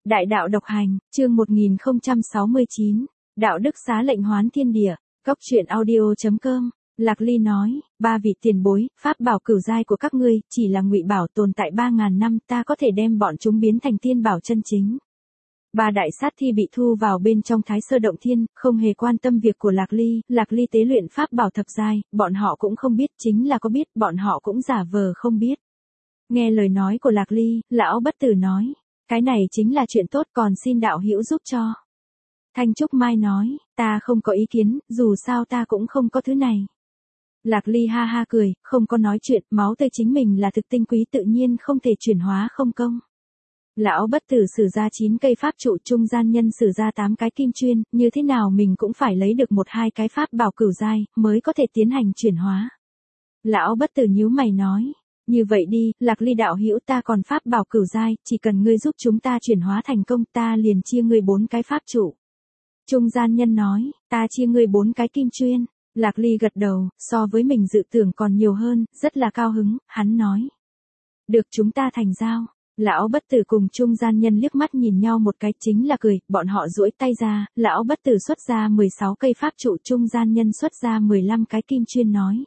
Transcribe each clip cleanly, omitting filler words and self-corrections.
Đại đạo độc hành, chương 1069, đạo đức xá lệnh hoán thiên địa, Cốc truyện audio.com. Lạc Ly nói, ba vị tiền bối, pháp bảo cửu giai của các ngươi, chỉ là ngụy bảo tồn tại 3.000 năm, ta có thể đem bọn chúng biến thành tiên bảo chân chính. Ba đại sát thi bị thu vào bên trong Thái Sơ Động Thiên, không hề quan tâm việc của Lạc Ly tế luyện pháp bảo thập giai, bọn họ cũng không biết, chính là có biết, bọn họ cũng giả vờ không biết. Nghe lời nói của Lạc Ly, lão bất tử nói, cái này chính là chuyện tốt, còn xin đạo hữu giúp cho. Thanh Trúc Mai nói, ta không có ý kiến, dù sao ta cũng không có thứ này. Lạc Ly ha ha cười, không có nói chuyện, máu tươi chính mình là thực tinh quý tự nhiên không thể chuyển hóa không công. Lão bất tử sử ra 9 cây pháp trụ, trung gian nhân sử ra 8 cái kim chuyên, như thế nào mình cũng phải lấy được 1-2 cái pháp bảo cửu giai, mới có thể tiến hành chuyển hóa. Lão bất tử nhíu mày nói, như vậy đi, Lạc Ly đạo hữu, ta còn pháp bảo cửu giai, chỉ cần ngươi giúp chúng ta chuyển hóa thành công, ta liền chia ngươi 4 cái pháp trụ. Trung gian nhân nói, ta chia ngươi 4 cái kim chuyên. Lạc Ly gật đầu, so với mình dự tưởng còn nhiều hơn, rất là cao hứng, hắn nói. Được, chúng ta thành giao. Lão bất tử cùng trung gian nhân liếc mắt nhìn nhau một cái, chính là cười, bọn họ duỗi tay ra, lão bất tử xuất ra 16 cây pháp trụ, trung gian nhân xuất ra 15 cái kim chuyên nói.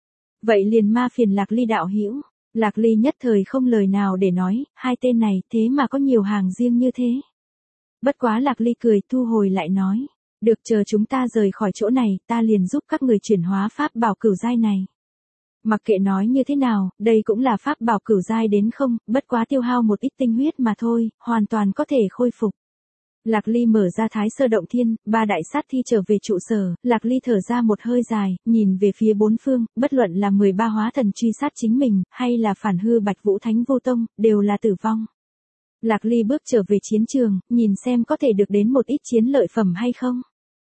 Vậy liền ma phiền Lạc Ly đạo hữu. Lạc Ly nhất thời không lời nào để nói, hai tên này thế mà có nhiều hàng riêng như thế. Bất quá Lạc Ly cười thu hồi lại nói, được, chờ chúng ta rời khỏi chỗ này, ta liền giúp các người chuyển hóa pháp bảo cửu giai này. Mặc kệ nói như thế nào, đây cũng là pháp bảo cửu giai đến không, bất quá tiêu hao một ít tinh huyết mà thôi, hoàn toàn có thể khôi phục. Lạc Ly mở ra Thái Sơ Động Thiên, ba đại sát thi trở về trụ sở, Lạc Ly thở ra một hơi dài, nhìn về phía bốn phương, bất luận là 13 hóa thần truy sát chính mình, hay là phản hư Bạch Vũ Thánh Vô Tông, đều là tử vong. Lạc Ly bước trở về chiến trường, nhìn xem có thể được đến một ít chiến lợi phẩm hay không.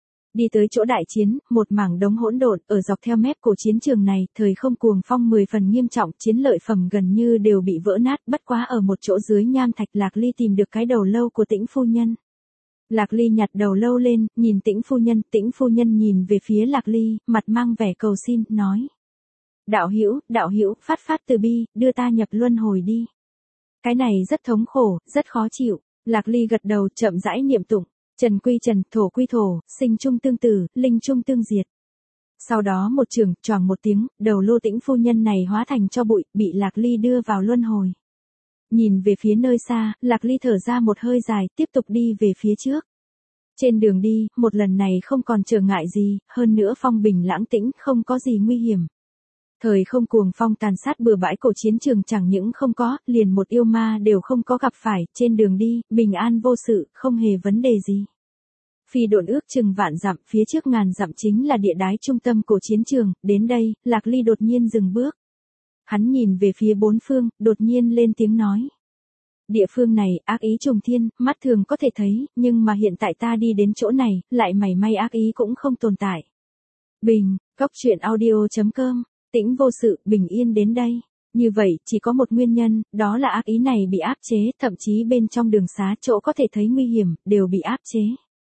Đi tới chỗ đại chiến, một mảng đống hỗn độn, ở dọc theo mép của chiến trường này, thời không cuồng phong 10 phần nghiêm trọng, chiến lợi phẩm gần như đều bị vỡ nát, bất quá ở một chỗ dưới nham thạch Lạc Ly tìm được cái đầu lâu của Tĩnh phu nhân. Lạc Ly nhặt đầu lâu lên, nhìn Tĩnh phu nhân nhìn về phía Lạc Ly, mặt mang vẻ cầu xin, nói. Đạo hữu, phát từ bi, đưa ta nhập luân hồi đi. Cái này rất thống khổ, rất khó chịu. Lạc Ly gật đầu, chậm rãi niệm tụng. Trần quy trần, thổ quy thổ, sinh chung tương tử, linh chung tương diệt. Sau đó một trường, choàng một tiếng, đầu lô Tĩnh phu nhân này hóa thành cho bụi, bị Lạc Ly đưa vào luân hồi. Nhìn về phía nơi xa, Lạc Ly thở ra một hơi dài, tiếp tục đi về phía trước. Trên đường đi, một lần này không còn trở ngại gì, hơn nữa phong bình lãng tĩnh, không có gì nguy hiểm. Thời không cuồng phong tàn sát bừa bãi, cổ chiến trường chẳng những không có, liền một yêu ma đều không có gặp phải, trên đường đi, bình an vô sự, không hề vấn đề gì. Phi độn ước chừng vạn dặm, phía trước ngàn dặm chính là địa đái trung tâm cổ chiến trường, đến đây, Lạc Ly đột nhiên dừng bước. Hắn nhìn về phía bốn phương, đột nhiên lên tiếng nói. Địa phương này, ác ý trùng thiên, mắt thường có thể thấy, nhưng mà hiện tại ta đi đến chỗ này, lại mảy may ác ý cũng không tồn tại. Bình, Cốc truyện audio.com. Tĩnh vô sự, bình yên đến đây. Như vậy, chỉ có một nguyên nhân, đó là ác ý này bị áp chế, thậm chí bên trong đường xá chỗ có thể thấy nguy hiểm, đều bị áp chế.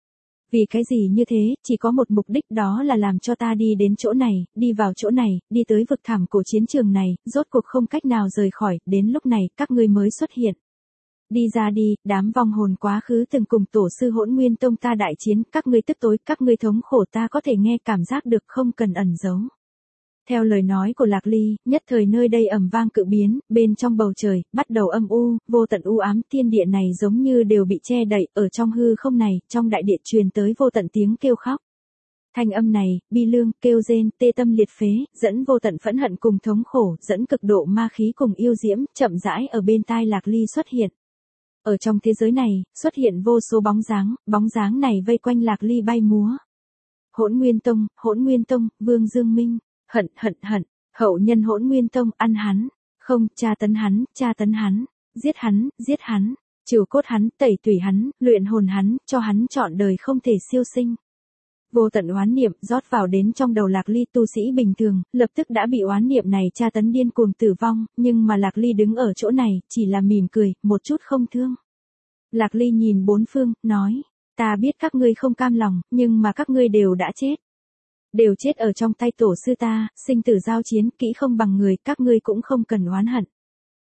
Vì cái gì như thế, chỉ có một mục đích, đó là làm cho ta đi đến chỗ này, đi vào chỗ này, đi tới vực thẳm cổ chiến trường này, rốt cuộc không cách nào rời khỏi, đến lúc này, các ngươi mới xuất hiện. Đi ra đi, đám vong hồn quá khứ từng cùng tổ sư Hỗn Nguyên Tông ta đại chiến, các ngươi tức tối, các ngươi thống khổ ta có thể nghe cảm giác được, không cần ẩn giấu. Theo lời nói của Lạc Ly, nhất thời nơi đây ầm vang cự biến, bên trong bầu trời, bắt đầu âm u, vô tận u ám, thiên địa này giống như đều bị che đậy, ở trong hư không này, trong đại địa truyền tới vô tận tiếng kêu khóc. Thanh âm này, bi lương, kêu rên, tê tâm liệt phế, dẫn vô tận phẫn hận cùng thống khổ, dẫn cực độ ma khí cùng yêu diễm, chậm rãi ở bên tai Lạc Ly xuất hiện. Ở trong thế giới này, xuất hiện vô số bóng dáng này vây quanh Lạc Ly bay múa. Hỗn Nguyên Tông, Vương Dương Minh. Hận, hậu nhân Hỗn Nguyên Tông, ăn hắn, không, tra tấn hắn, giết hắn, trừ cốt hắn, tẩy tủy hắn, luyện hồn hắn, cho hắn trọn đời không thể siêu sinh. Vô tận oán niệm rót vào đến trong đầu Lạc Ly, tu sĩ bình thường, lập tức đã bị oán niệm này tra tấn điên cuồng tử vong, nhưng mà Lạc Ly đứng ở chỗ này, chỉ là mỉm cười, một chút không thương. Lạc Ly nhìn bốn phương, nói, ta biết các ngươi không cam lòng, nhưng mà các ngươi đều đã chết. Đều chết ở trong tay tổ sư ta, sinh tử giao chiến, kỹ không bằng người, các ngươi cũng không cần oán hận.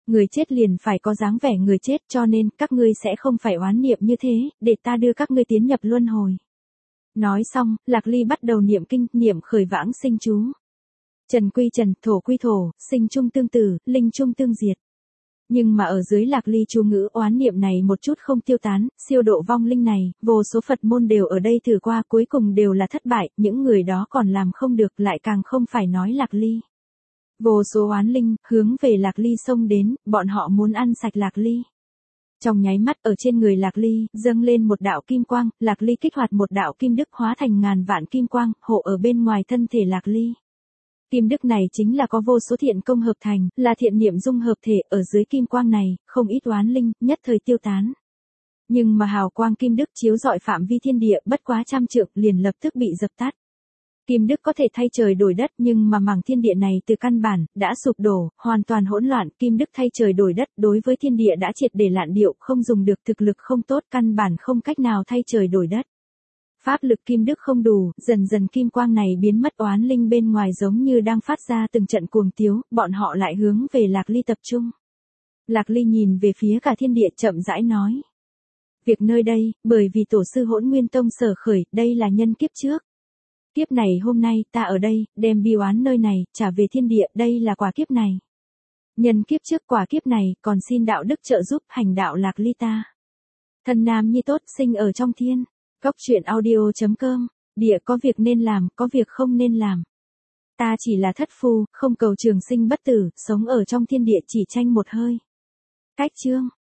Người chết liền phải có dáng vẻ người chết, cho nên các ngươi sẽ không phải oán niệm như thế, để ta đưa các ngươi tiến nhập luân hồi. Nói xong, Lạc Ly bắt đầu niệm kinh, niệm khởi vãng sinh chú. Trần quy trần, thổ quy thổ, sinh chung tương tử, linh chung tương diệt. Nhưng mà ở dưới Lạc Ly chú ngữ oán niệm này một chút không tiêu tán, siêu độ vong linh này, vô số Phật môn đều ở đây thử qua, cuối cùng đều là thất bại, những người đó còn làm không được, lại càng không phải nói Lạc Ly. Vô số oán linh, hướng về Lạc Ly xông đến, bọn họ muốn ăn sạch Lạc Ly. Trong nháy mắt ở trên người Lạc Ly, dâng lên một đạo kim quang, Lạc Ly kích hoạt một đạo kim đức hóa thành ngàn vạn kim quang, hộ ở bên ngoài thân thể Lạc Ly. Kim đức này chính là có vô số thiện công hợp thành, là thiện niệm dung hợp thể, ở dưới kim quang này, không ít oán linh, nhất thời tiêu tán. Nhưng mà hào quang kim đức chiếu rọi phạm vi thiên địa bất quá trăm trượng liền lập tức bị dập tắt. Kim đức có thể thay trời đổi đất, nhưng mà mảng thiên địa này từ căn bản, đã sụp đổ, hoàn toàn hỗn loạn, kim đức thay trời đổi đất, đối với thiên địa đã triệt để lạn điệu, không dùng được, thực lực không tốt, căn bản không cách nào thay trời đổi đất. Pháp lực kim đức không đủ, dần dần kim quang này biến mất, oán linh bên ngoài giống như đang phát ra từng trận cuồng tiếu, bọn họ lại hướng về Lạc Ly tập trung. Lạc Ly nhìn về phía cả thiên địa chậm rãi nói. Việc nơi đây, bởi vì tổ sư Hỗn Nguyên Tông sở khởi, đây là nhân kiếp trước. Kiếp này hôm nay, ta ở đây, đem bi oán nơi này, trả về thiên địa, đây là quả kiếp này. Nhân kiếp trước quả kiếp này, còn xin đạo đức trợ giúp, hành đạo Lạc Ly ta. Thân nam nhi tốt, sinh ở trong thiên. Cốc truyện audio.com, địa có việc nên làm, có việc không nên làm. Ta chỉ là thất phu, không cầu trường sinh bất tử, sống ở trong thiên địa chỉ tranh một hơi. Cách chương.